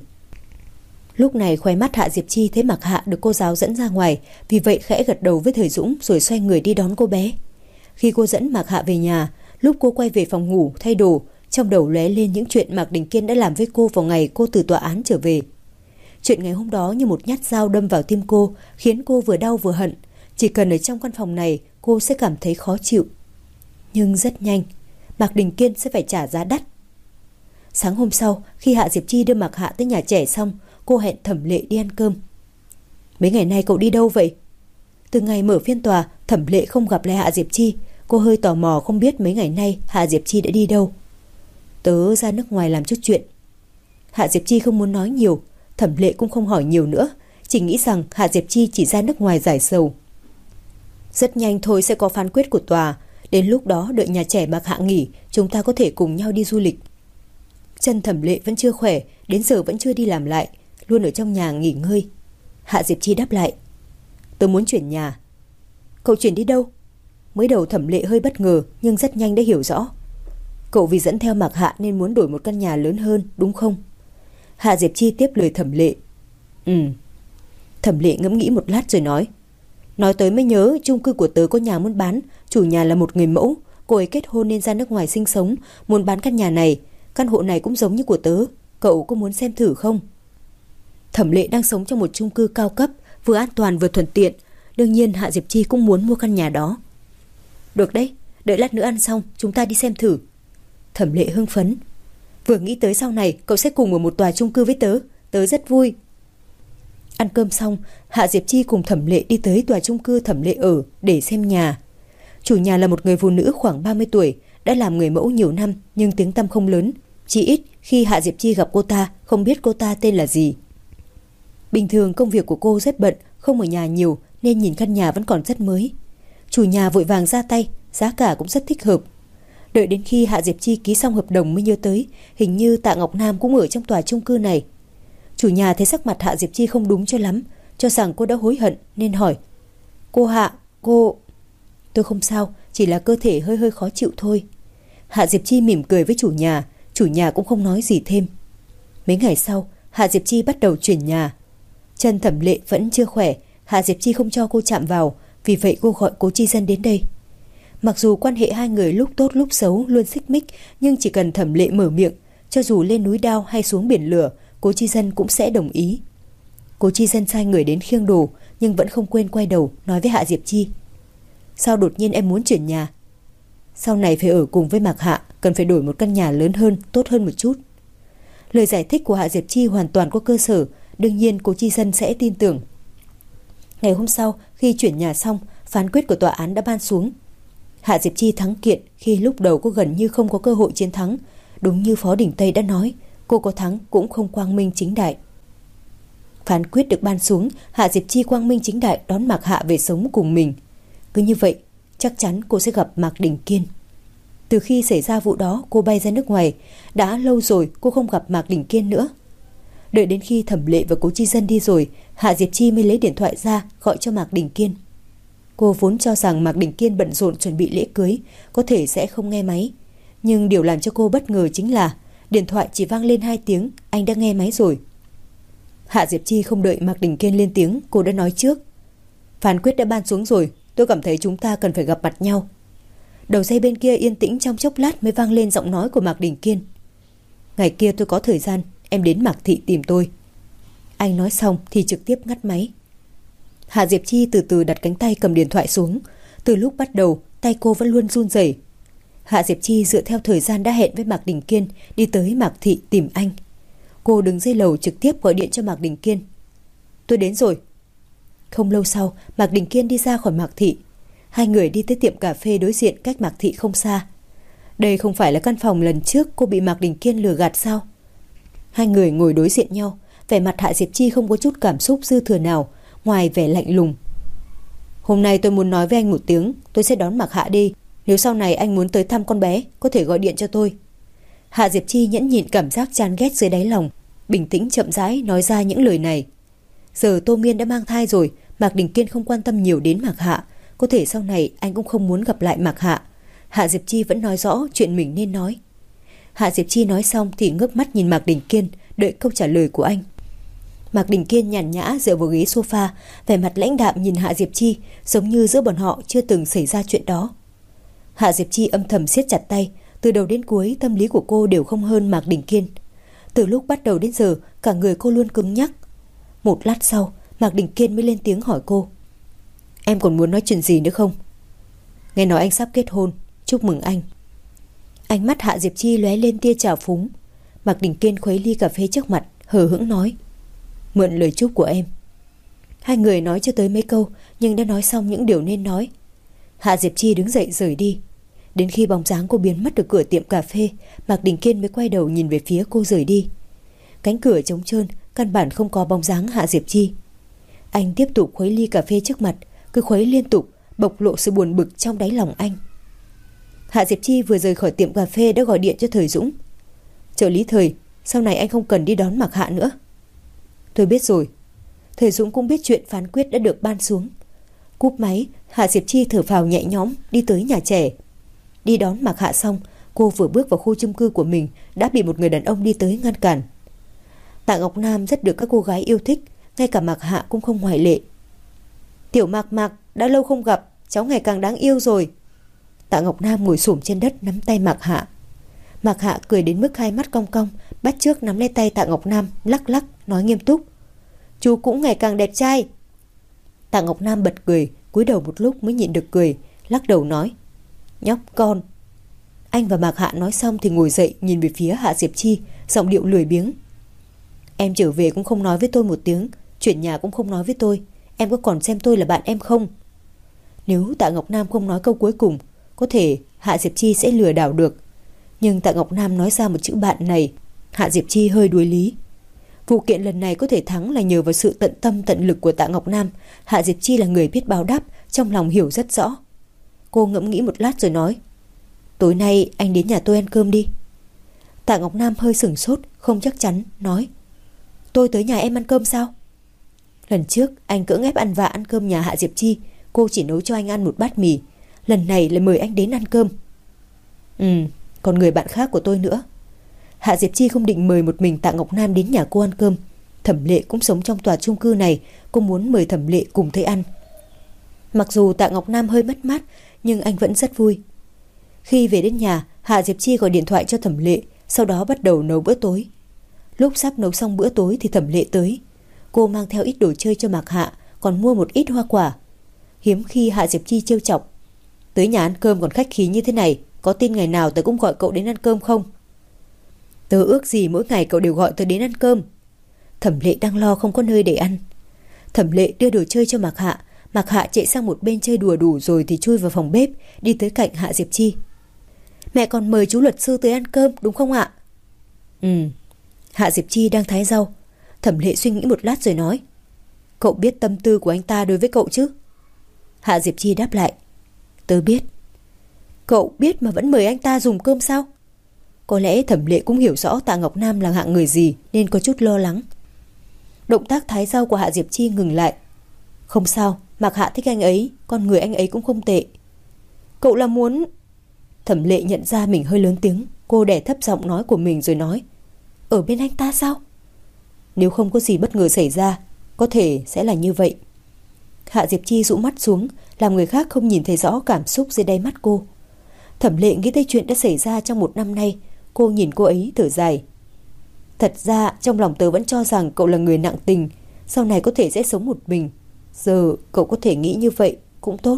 Lúc này khóe mắt Hạ Diệp Chi thấy Mạc Hạ được cô giáo dẫn ra ngoài, vì vậy khẽ gật đầu với Thời Dũng rồi xoay người đi đón cô bé. Khi cô dẫn Mạc Hạ về nhà, lúc cô quay về phòng ngủ thay đồ, trong đầu lóe lên những chuyện Mạc Đình Kiên đã làm với cô vào ngày cô từ tòa án trở về. Chuyện ngày hôm đó như một nhát dao đâm vào tim cô, khiến cô vừa đau vừa hận. Chỉ cần ở trong căn phòng này, cô sẽ cảm thấy khó chịu. Nhưng rất nhanh, Mạc Đình Kiên sẽ phải trả giá đắt. Sáng hôm sau, khi Hạ Diệp Chi đưa Mạc Hạ tới nhà trẻ xong, cô hẹn Thẩm Lệ đi ăn cơm. Mấy ngày nay cậu đi đâu vậy? Từ ngày mở phiên tòa, Thẩm Lệ không gặp lại Hạ Diệp Chi. Cô hơi tò mò không biết mấy ngày nay Hạ Diệp Chi đã đi đâu. Tớ ra nước ngoài làm chút chuyện. Hạ Diệp Chi không muốn nói nhiều. Thẩm Lệ cũng không hỏi nhiều nữa, chỉ nghĩ rằng Hạ Diệp Chi chỉ ra nước ngoài giải sầu. Rất nhanh thôi sẽ có phán quyết của tòa. Đến lúc đó đợi nhà trẻ Mạc Hạ nghỉ, chúng ta có thể cùng nhau đi du lịch. Chân Thẩm Lệ vẫn chưa khỏe, đến giờ vẫn chưa đi làm lại. luôn ở trong nhà nghỉ ngơi. Hạ Diệp Chi đáp lại: Tớ muốn chuyển nhà. Cậu chuyển đi đâu? Mới đầu Thẩm Lệ hơi bất ngờ nhưng rất nhanh đã hiểu rõ. Cậu vì dẫn theo Mạc Hạ nên muốn đổi một căn nhà lớn hơn, đúng không? Hạ Diệp Chi tiếp lời Thẩm Lệ. Thẩm Lệ ngẫm nghĩ một lát rồi nói tới mới nhớ, chung cư của tớ có nhà muốn bán, chủ nhà là một người mẫu, cô ấy kết hôn nên ra nước ngoài sinh sống, muốn bán căn nhà này. Căn hộ này cũng giống như của tớ, cậu có muốn xem thử không? Thẩm Lệ đang sống trong một chung cư cao cấp, vừa an toàn vừa thuận tiện, đương nhiên Hạ Diệp Chi cũng muốn mua căn nhà đó. Được đấy, đợi lát nữa ăn xong chúng ta đi xem thử. Thẩm Lệ hưng phấn. Vừa nghĩ tới sau này cậu sẽ cùng ở một tòa chung cư với tớ, tớ rất vui. Ăn cơm xong, Hạ Diệp Chi cùng Thẩm Lệ đi tới tòa chung cư Thẩm Lệ ở để xem nhà. Chủ nhà là một người phụ nữ khoảng 30 tuổi, đã làm người mẫu nhiều năm nhưng tiếng tăm không lớn. Chỉ ít khi Hạ Diệp Chi gặp cô ta, không biết cô ta tên là gì. Bình thường công việc của cô rất bận, không ở nhà nhiều nên nhìn căn nhà vẫn còn rất mới. Chủ nhà vội vàng ra tay, giá cả cũng rất thích hợp. Đợi đến khi Hạ Diệp Chi ký xong hợp đồng mới nhớ tới, hình như Tạ Ngọc Nam cũng ở trong tòa chung cư này. Chủ nhà thấy sắc mặt Hạ Diệp Chi không đúng cho lắm, cho rằng cô đã hối hận nên hỏi: Cô Hạ, cô... Tôi không sao, chỉ là cơ thể hơi khó chịu thôi. Hạ Diệp Chi mỉm cười với chủ nhà cũng không nói gì thêm. Mấy ngày sau, Hạ Diệp Chi bắt đầu chuyển nhà. Chân Thẩm Lệ vẫn chưa khỏe, Hạ Diệp Chi không cho cô chạm vào, vì vậy cô gọi Cố Chi Dân đến đây. Mặc dù quan hệ hai người lúc tốt lúc xấu luôn xích mích, nhưng chỉ cần Thẩm Lệ mở miệng, cho dù lên núi đao hay xuống biển lửa, Cố Chi Dân cũng sẽ đồng ý. Cố Chi Dân sai người đến khiêng đồ, nhưng vẫn không quên quay đầu nói với Hạ Diệp Chi: Sao đột nhiên em muốn chuyển nhà? Sau này phải ở cùng với Mạc Hạ, cần phải đổi một căn nhà lớn hơn, tốt hơn một chút. Lời giải thích của Hạ Diệp Chi hoàn toàn có cơ sở, đương nhiên Cố Chi Dân sẽ tin tưởng. Ngày hôm sau, khi chuyển nhà xong, phán quyết của tòa án đã ban xuống. Hạ Diệp Chi thắng kiện khi lúc đầu cô gần như không có cơ hội chiến thắng. Đúng như Phó Đình Tây đã nói, cô có thắng cũng không quang minh chính đại. Phán quyết được ban xuống, Hạ Diệp Chi quang minh chính đại đón Mạc Hạ về sống cùng mình. Cứ như vậy, chắc chắn cô sẽ gặp Mạc Đình Kiên. Từ khi xảy ra vụ đó, cô bay ra nước ngoài. Đã lâu rồi cô không gặp Mạc Đình Kiên nữa. Đợi đến khi Thẩm Lệ và Cố Chi Dân đi rồi, Hạ Diệp Chi mới lấy điện thoại ra gọi cho Mạc Đình Kiên. Cô vốn cho rằng Mạc Đình Kiên bận rộn chuẩn bị lễ cưới, có thể sẽ không nghe máy. Nhưng điều làm cho cô bất ngờ chính là điện thoại chỉ vang lên 2 tiếng, anh đã nghe máy rồi. Hạ Diệp Chi không đợi Mạc Đình Kiên lên tiếng, cô đã nói trước: Phán quyết đã ban xuống rồi, tôi cảm thấy chúng ta cần phải gặp mặt nhau. Đầu dây bên kia yên tĩnh trong chốc lát mới vang lên giọng nói của Mạc Đình Kiên: Ngày kia tôi có thời gian, em đến Mạc Thị tìm tôi. Anh nói xong thì trực tiếp ngắt máy. Hạ Diệp Chi từ từ đặt cánh tay cầm điện thoại xuống. Từ lúc bắt đầu, tay cô vẫn luôn run rẩy. Hạ Diệp Chi dựa theo thời gian đã hẹn với Mạc Đình Kiên đi tới Mạc Thị tìm anh. Cô đứng dưới lầu trực tiếp gọi điện cho Mạc Đình Kiên: Tôi đến rồi. Không lâu sau, Mạc Đình Kiên đi ra khỏi Mạc Thị. Hai người đi tới tiệm cà phê đối diện cách Mạc Thị không xa. Đây không phải là căn phòng lần trước cô bị Mạc Đình Kiên lừa gạt sao? Hai người ngồi đối diện nhau, vẻ mặt Hạ Diệp Chi không có chút cảm xúc dư thừa nào, ngoài vẻ lạnh lùng. Hôm nay tôi muốn nói với anh một tiếng, tôi sẽ đón Mạc Hạ đi. Nếu sau này anh muốn tới thăm con bé, có thể gọi điện cho tôi. Hạ Diệp Chi nhẫn nhịn cảm giác chán ghét dưới đáy lòng, bình tĩnh chậm rãi nói ra những lời này. Giờ Tô Miên đã mang thai rồi, Mạc Đình Kiên không quan tâm nhiều đến Mạc Hạ, có thể sau này anh cũng không muốn gặp lại Mạc Hạ. Hạ Diệp Chi vẫn nói rõ chuyện mình nên nói. Hạ Diệp Chi nói xong thì ngước mắt nhìn Mạc Đình Kiên, đợi câu trả lời của anh. Mạc Đình Kiên nhàn nhã dựa vào ghế sofa, vẻ mặt lãnh đạm nhìn Hạ Diệp Chi, giống như giữa bọn họ chưa từng xảy ra chuyện đó. Hạ Diệp Chi âm thầm siết chặt tay, từ đầu đến cuối tâm lý của cô đều không hơn Mạc Đình Kiên. Từ lúc bắt đầu đến giờ, cả người cô luôn cứng nhắc. Một lát sau, Mạc Đình Kiên mới lên tiếng hỏi cô: Em còn muốn nói chuyện gì nữa không? Nghe nói anh sắp kết hôn, chúc mừng anh. Ánh mắt Hạ Diệp Chi lóe lên tia trào phúng. Mạc Đình Kiên khuấy ly cà phê trước mặt, hờ hững nói: Mượn lời chúc của em. Hai người nói chưa tới mấy câu, nhưng đã nói xong những điều nên nói. Hạ Diệp Chi đứng dậy rời đi. Đến khi bóng dáng cô biến mất ở cửa tiệm cà phê, Mạc Đình Kiên mới quay đầu nhìn về phía cô rời đi. Cánh cửa trống trơn, căn bản không có bóng dáng Hạ Diệp Chi. Anh tiếp tục khuấy ly cà phê trước mặt, cứ khuấy liên tục, bộc lộ sự buồn bực trong đáy lòng anh. Hạ Diệp Chi vừa rời khỏi tiệm cà phê đã gọi điện cho Thời Dũng: Trợ lý Thời, sau này anh không cần đi đón Mạc Hạ nữa. Tôi biết rồi. Thời Dũng cũng biết chuyện phán quyết đã được ban xuống. Cúp máy, Hạ Diệp Chi thở phào nhẹ nhõm đi tới nhà trẻ. Đi đón Mạc Hạ xong, cô vừa bước vào khu chung cư của mình đã bị một người đàn ông đi tới ngăn cản. Tạ Ngọc Nam rất được các cô gái yêu thích, ngay cả Mạc Hạ cũng không ngoại lệ. Tiểu Mạc Mạc, đã lâu không gặp, cháu ngày càng đáng yêu rồi. Tạ Ngọc Nam ngồi xổm trên đất nắm tay Mạc Hạ. Mạc Hạ cười đến mức hai mắt cong cong, bắt chước nắm lấy tay Tạ Ngọc Nam, lắc lắc, nói nghiêm túc. Chú cũng ngày càng đẹp trai. Tạ Ngọc Nam bật cười, cúi đầu một lúc mới nhịn được cười, lắc đầu nói. Nhóc con. Anh và Mạc Hạ nói xong thì ngồi dậy nhìn về phía Hạ Diệp Chi, giọng điệu lười biếng. Em trở về cũng không nói với tôi một tiếng, chuyển nhà cũng không nói với tôi. Em có còn xem tôi là bạn em không? Nếu Tạ Ngọc Nam không nói câu cuối cùng, có thể Hạ Diệp Chi sẽ lừa đảo được. Nhưng Tạ Ngọc Nam nói ra một chữ bạn này, Hạ Diệp Chi hơi đuối lý. Vụ kiện lần này có thể thắng là nhờ vào sự tận tâm tận lực của Tạ Ngọc Nam. Hạ Diệp Chi là người biết báo đáp, trong lòng hiểu rất rõ. Cô ngẫm nghĩ một lát rồi nói. Tối nay anh đến nhà tôi ăn cơm đi. Tạ Ngọc Nam hơi sửng sốt, không chắc chắn, nói. Tôi tới nhà em ăn cơm sao? Lần trước anh cưỡng ép ăn vạ ăn cơm nhà Hạ Diệp Chi, cô chỉ nấu cho anh ăn một bát mì. Lần này lại mời anh đến ăn cơm. Còn người bạn khác của tôi nữa. Hạ Diệp Chi không định mời một mình Tạ Ngọc Nam đến nhà cô ăn cơm. Thẩm Lệ cũng sống trong tòa chung cư này, cô muốn mời Thẩm Lệ cùng tới ăn. Mặc dù Tạ Ngọc Nam hơi mất mát, nhưng anh vẫn rất vui. Khi về đến nhà, Hạ Diệp Chi gọi điện thoại cho Thẩm Lệ, sau đó bắt đầu nấu bữa tối. Lúc sắp nấu xong bữa tối thì Thẩm Lệ tới. Cô mang theo ít đồ chơi cho Mạc Hạ, còn mua một ít hoa quả. Hiếm khi Hạ Diệp Chi trêu chọc. Tới nhà ăn cơm còn khách khí như thế này, có tin ngày nào tớ cũng gọi cậu đến ăn cơm không? Tớ ước gì mỗi ngày cậu đều gọi tớ đến ăn cơm. Thẩm Lệ đang lo không có nơi để ăn. Thẩm Lệ đưa đồ chơi cho Mạc Hạ. Mạc Hạ chạy sang một bên chơi đùa đủ rồi thì chui vào phòng bếp, đi tới cạnh Hạ Diệp Chi. Mẹ còn mời chú luật sư tới ăn cơm đúng không ạ? Hạ Diệp Chi đang thái rau. Thẩm Lệ suy nghĩ một lát rồi nói. Cậu biết tâm tư của anh ta đối với cậu chứ? Hạ Diệp Chi đáp lại. Tớ biết. Cậu biết mà vẫn mời anh ta dùng cơm sao? Có lẽ Thẩm Lệ cũng hiểu rõ Tạ Ngọc Nam là hạng người gì nên có chút lo lắng. Động tác thái rau của Hạ Diệp Chi ngừng lại. Không sao, Mạc Hạ thích anh ấy, con người anh ấy cũng không tệ. Cậu là muốn... Thẩm Lệ nhận ra mình hơi lớn tiếng, cô đè thấp giọng nói của mình rồi nói. Ở bên anh ta sao? Nếu không có gì bất ngờ xảy ra, có thể sẽ là như vậy. Hạ Diệp Chi rũ mắt xuống, làm người khác không nhìn thấy rõ cảm xúc dưới đáy mắt cô. Thẩm Lệ nghĩ tới chuyện đã xảy ra trong một năm nay. Cô nhìn cô ấy thở dài. Thật ra trong lòng tớ vẫn cho rằng cậu là người nặng tình, sau này có thể sẽ sống một mình. Giờ cậu có thể nghĩ như vậy cũng tốt.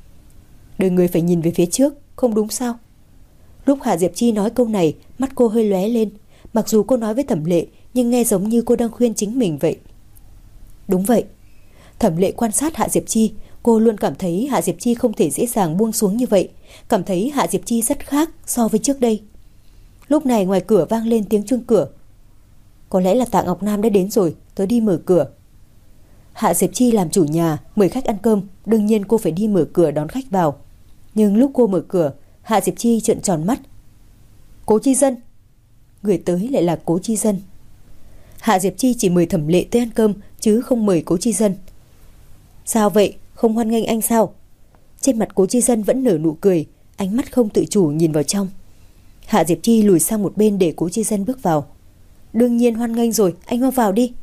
Đời người phải nhìn về phía trước, không đúng sao? Lúc Hạ Diệp Chi nói câu này, mắt cô hơi lóe lên. Mặc dù cô nói với Thẩm Lệ, nhưng nghe giống như cô đang khuyên chính mình vậy. Đúng vậy. Thẩm Lệ quan sát Hạ Diệp Chi, cô luôn cảm thấy Hạ Diệp Chi không thể dễ dàng buông xuống như vậy, cảm thấy Hạ Diệp Chi rất khác so với trước đây. Lúc này ngoài cửa vang lên tiếng chuông cửa. Có lẽ là Tạ Ngọc Nam đã đến rồi, tớ đi mở cửa. Hạ Diệp Chi làm chủ nhà, mời khách ăn cơm, đương nhiên cô phải đi mở cửa đón khách vào. Nhưng lúc cô mở cửa, Hạ Diệp Chi trợn tròn mắt. Cố Chi Dân. Người tới lại là Cố Chi Dân. Hạ Diệp Chi chỉ mời Thẩm Lệ tới ăn cơm chứ không mời Cố Chi Dân. Sao vậy, không hoan nghênh anh sao? Trên mặt Cố Chi Dân vẫn nở nụ cười, ánh mắt không tự chủ nhìn vào trong. Hạ Diệp Chi lùi sang một bên để Cố Chi Dân bước vào. Đương nhiên hoan nghênh rồi, anh mau vào đi.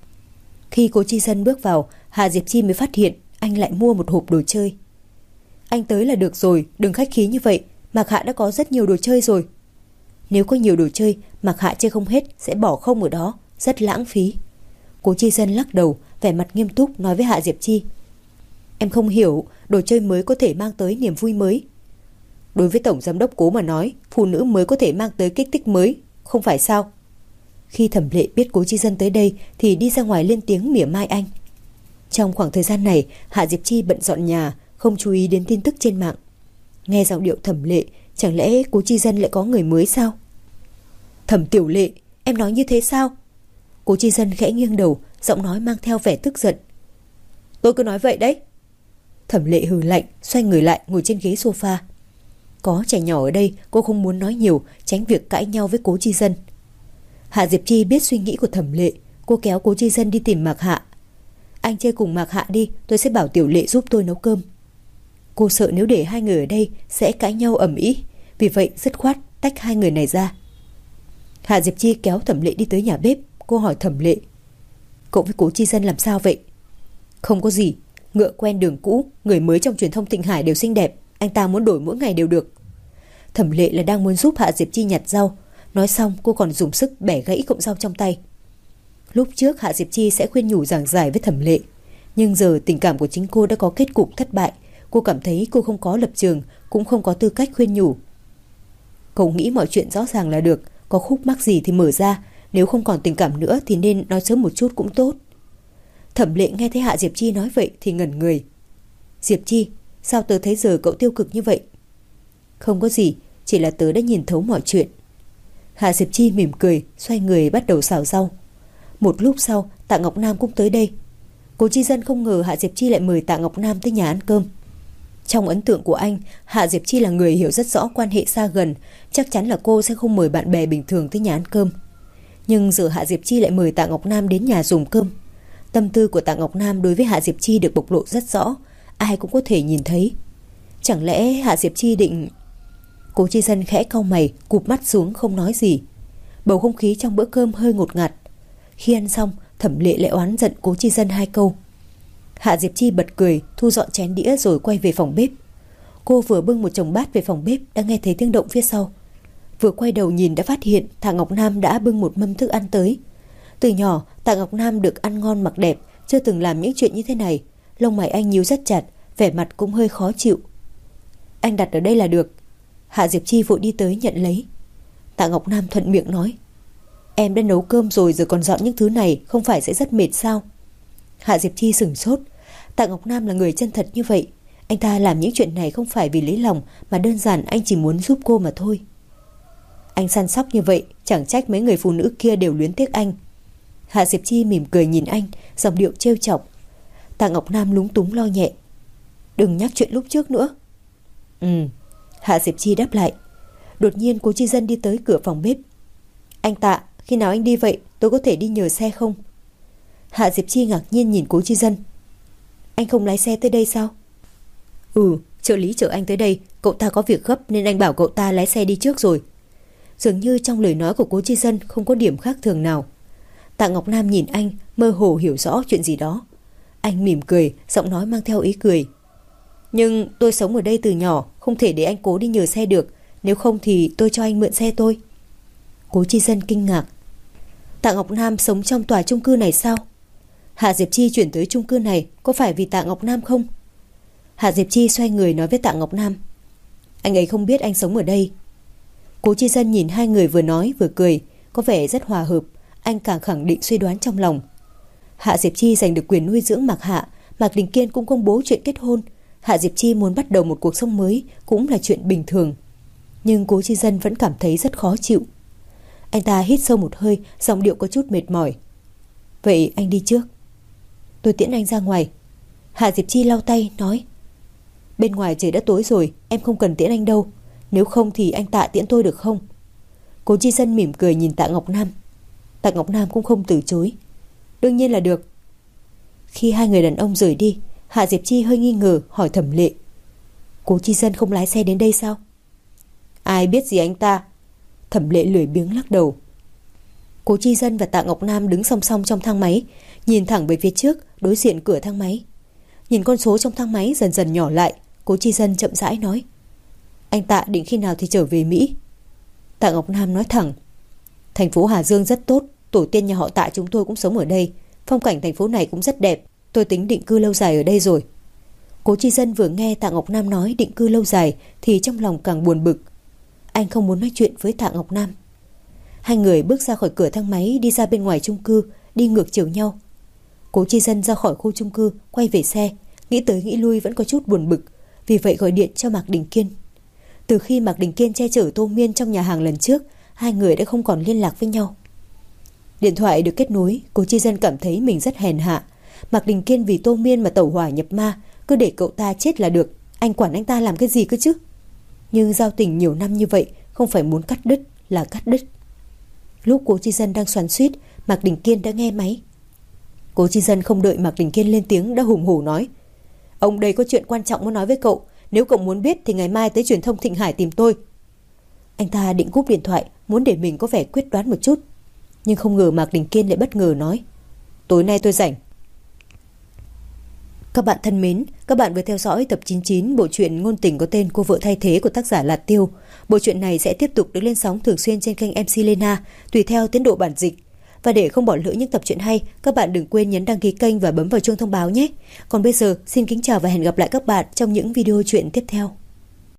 Khi Cố Chi Dân bước vào, Hạ Diệp Chi mới phát hiện anh lại mua một hộp đồ chơi. Anh tới là được rồi, đừng khách khí như vậy, Mạc Hạ đã có rất nhiều đồ chơi rồi. Nếu có nhiều đồ chơi, Mạc Hạ chơi không hết sẽ bỏ không ở đó, rất lãng phí. Cố Chi Dân lắc đầu, vẻ mặt nghiêm túc nói với Hạ Diệp Chi. Em không hiểu, đồ chơi mới có thể mang tới niềm vui mới. Đối với Tổng Giám đốc Cố mà nói, phụ nữ mới có thể mang tới kích thích mới, không phải sao? Khi Thẩm Lệ biết Cố Chi Dân tới đây thì đi ra ngoài lên tiếng mỉa mai anh. Trong khoảng thời gian này, Hạ Diệp Chi bận dọn nhà, không chú ý đến tin tức trên mạng. Nghe giọng điệu Thẩm Lệ, chẳng lẽ Cố Chi Dân lại có người mới sao? Thẩm Tiểu Lệ, em nói như thế sao? Cố Chi Dân khẽ nghiêng đầu, giọng nói mang theo vẻ tức giận. Tôi cứ nói vậy đấy. Thẩm Lệ hừ lạnh, xoay người lại ngồi trên ghế sofa. Có trẻ nhỏ ở đây, cô không muốn nói nhiều, tránh việc cãi nhau với Cố Chi Dân. Hạ Diệp Chi biết suy nghĩ của Thẩm Lệ, Cô kéo Cố Chi Dân đi tìm Mạc Hạ. Anh chơi cùng Mạc Hạ đi, tôi sẽ bảo Tiểu Lệ giúp tôi nấu cơm. Cô sợ nếu để hai người ở đây sẽ cãi nhau ầm ĩ, vì vậy dứt khoát tách hai người này ra. Hạ Diệp Chi kéo Thẩm Lệ đi tới nhà bếp. Cô hỏi Thẩm Lệ: cậu với Cố Chi Dân làm sao vậy? Không có gì, ngựa quen đường cũ, người mới trong truyền thông Thịnh Hải đều xinh đẹp, anh ta muốn đổi mỗi ngày đều được. Thẩm Lệ là đang muốn giúp Hạ Diệp Chi nhặt rau. Nói xong cô còn dùng sức bẻ gãy cọng rau trong tay. Lúc trước Hạ Diệp Chi sẽ khuyên nhủ giảng giải với Thẩm Lệ, nhưng giờ tình cảm của chính cô đã có kết cục thất bại. Cô cảm thấy cô không có lập trường, cũng không có tư cách khuyên nhủ. Cậu nghĩ mọi chuyện rõ ràng là được, có khúc mắc gì thì mở ra, nếu không còn tình cảm nữa thì nên nói sớm một chút cũng tốt. Thẩm Lệ nghe thấy Hạ Diệp Chi nói vậy thì ngẩn người. Diệp Chi, sao tớ thấy giờ cậu tiêu cực như vậy? Không có gì, chỉ là tớ đã nhìn thấu mọi chuyện. Hạ Diệp Chi mỉm cười, xoay người bắt đầu xào rau. Một lúc sau, Tạ Ngọc Nam cũng tới đây. Cố Chi Dân không ngờ Hạ Diệp Chi lại mời Tạ Ngọc Nam tới nhà ăn cơm. Trong ấn tượng của anh, Hạ Diệp Chi là người hiểu rất rõ quan hệ xa gần, chắc chắn là cô sẽ không mời bạn bè bình thường tới nhà ăn cơm. Nhưng giờ Hạ Diệp Chi lại mời Tạ Ngọc Nam đến nhà dùng cơm. Tâm tư của Tạ Ngọc Nam đối với Hạ Diệp Chi được bộc lộ rất rõ, ai cũng có thể nhìn thấy. Chẳng lẽ Hạ Diệp Chi định... Cố Chi Dân khẽ cau mày, cụp mắt xuống không nói gì. Bầu không khí trong bữa cơm hơi ngột ngạt. Khi ăn xong, Thẩm Lệ lại oán giận Cố Chi Dân hai câu. Hạ Diệp Chi bật cười, thu dọn chén đĩa rồi quay về phòng bếp. Cô vừa bưng một chồng bát về phòng bếp đã nghe thấy tiếng động phía sau. Vừa quay đầu nhìn đã phát hiện Tạ Ngọc Nam đã bưng một mâm thức ăn tới. Từ nhỏ Tạ Ngọc Nam được ăn ngon mặc đẹp, chưa từng làm những chuyện như thế này. Lông mày anh nhíu rất chặt, vẻ mặt cũng hơi khó chịu. Anh đặt ở đây là được. Hạ Diệp Chi vội đi tới nhận lấy. Tạ Ngọc Nam thuận miệng nói: Em đã nấu cơm rồi, giờ còn dọn những thứ này, không phải sẽ rất mệt sao? Hạ Diệp Chi sửng sốt. Tạ Ngọc Nam là người chân thật như vậy. Anh ta làm những chuyện này không phải vì lấy lòng, mà đơn giản anh chỉ muốn giúp cô mà thôi. Anh săn sóc như vậy, chẳng trách mấy người phụ nữ kia đều luyến tiếc anh. Hạ Diệp Chi mỉm cười nhìn anh, giọng điệu trêu chọc. Tạ Ngọc Nam lúng túng lo nhẹ: Đừng nhắc chuyện lúc trước nữa. Hạ Diệp Chi đáp lại. Đột nhiên Cố Chi Dân đi tới cửa phòng bếp. Anh Tạ, khi nào anh đi vậy, tôi có thể đi nhờ xe không? Hạ Diệp Chi ngạc nhiên nhìn Cố Chi Dân. Anh không lái xe tới đây sao? Trợ lý chở anh tới đây, cậu ta có việc gấp nên anh bảo cậu ta lái xe đi trước rồi. Dường như trong lời nói của Cố Chi Dân không có điểm khác thường nào. Tạ Ngọc Nam nhìn anh, mơ hồ hiểu rõ chuyện gì đó. Anh mỉm cười, giọng nói mang theo ý cười. Nhưng tôi sống ở đây từ nhỏ, không thể để anh Cố đi nhờ xe được. Nếu không thì tôi cho anh mượn xe tôi. Cố Chi Dân kinh ngạc. Tạ Ngọc Nam sống trong tòa chung cư này sao? Hạ Diệp Chi chuyển tới chung cư này có phải vì Tạ Ngọc Nam không? Hạ Diệp Chi xoay người nói với Tạ Ngọc Nam. Anh ấy không biết anh sống ở đây. Cố Chi Dân nhìn hai người vừa nói vừa cười, có vẻ rất hòa hợp. Anh càng khẳng định suy đoán trong lòng. Hạ Diệp Chi giành được quyền nuôi dưỡng Mạc Hạ, Mạc Đình Kiên cũng công bố chuyện kết hôn. Hạ Diệp Chi muốn bắt đầu một cuộc sống mới cũng là chuyện bình thường. Nhưng Cố Chi Dân vẫn cảm thấy rất khó chịu. Anh ta hít sâu một hơi, giọng điệu có chút mệt mỏi. Vậy anh đi trước. Tôi tiễn anh ra ngoài. Hạ Diệp Chi lau tay nói. Bên ngoài trời đã tối rồi, em không cần tiễn anh đâu. Nếu không thì anh Tạ tiễn tôi được không? Cố Chi Dân mỉm cười nhìn Tạ Ngọc Nam. Tạ Ngọc Nam cũng không từ chối. Đương nhiên là được. Khi hai người đàn ông rời đi, Hạ Diệp Chi hơi nghi ngờ hỏi Thẩm Lệ. Cố Chi Dân không lái xe đến đây sao? Ai biết gì anh ta? Thẩm Lệ lười biếng lắc đầu. Cố Chi Dân và Tạ Ngọc Nam đứng song song trong thang máy, nhìn thẳng về phía trước, đối diện cửa thang máy. Nhìn con số trong thang máy dần dần nhỏ lại, Cố Chi Dân chậm rãi nói. Anh Tạ định khi nào thì trở về Mỹ? Tạ Ngọc Nam nói thẳng. Thành phố Hà Dương rất tốt, tổ tiên nhà họ Tạ chúng tôi cũng sống ở đây. Phong cảnh thành phố này cũng rất đẹp, tôi tính định cư lâu dài ở đây rồi. Cố Chi Dân vừa nghe Tạ Ngọc Nam nói định cư lâu dài thì trong lòng càng buồn bực. Anh không muốn nói chuyện với Tạ Ngọc Nam. Hai người bước ra khỏi cửa thang máy, đi ra bên ngoài chung cư, đi ngược chiều nhau. Cố Chi Dân ra khỏi khu chung cư, quay về xe, nghĩ tới nghĩ lui vẫn có chút buồn bực, vì vậy gọi điện cho Mạc Đình Kiên. Từ khi Mạc Đình Kiên che chở Tô Miên trong nhà hàng lần trước, hai người đã không còn liên lạc với nhau. Điện thoại được kết nối, Cố Chi Dân cảm thấy mình rất hèn hạ. Mạc Đình Kiên vì Tô Miên mà tẩu hỏa nhập ma, cứ để cậu ta chết là được, anh quản anh ta làm cái gì cơ chứ? Nhưng giao tình nhiều năm như vậy, không phải muốn cắt đứt là cắt đứt. Lúc Cố Chi Dân đang xoắn xuýt, Mạc Đình Kiên đã nghe máy. Cố Chi Dân không đợi Mạc Đình Kiên lên tiếng đã hùng hổ nói: Ông đây có chuyện quan trọng muốn nói với cậu. Nếu cậu muốn biết thì ngày mai tới truyền thông Thịnh Hải tìm tôi. Anh ta định cúp điện thoại, muốn để mình có vẻ quyết đoán một chút. Nhưng không ngờ Mạc Đình Kiên lại bất ngờ nói: Tối nay tôi rảnh. Các bạn thân mến, các bạn vừa theo dõi tập 99 bộ truyện ngôn tình có tên Cô vợ thay thế của tác giả Lạt Tiêu. Bộ truyện này sẽ tiếp tục được lên sóng thường xuyên trên kênh MC Lena, tùy theo tiến độ bản dịch. Và để không bỏ lỡ những tập truyện hay, các bạn đừng quên nhấn đăng ký kênh và bấm vào chuông thông báo nhé. Còn bây giờ, xin kính chào và hẹn gặp lại các bạn trong những video truyện tiếp theo.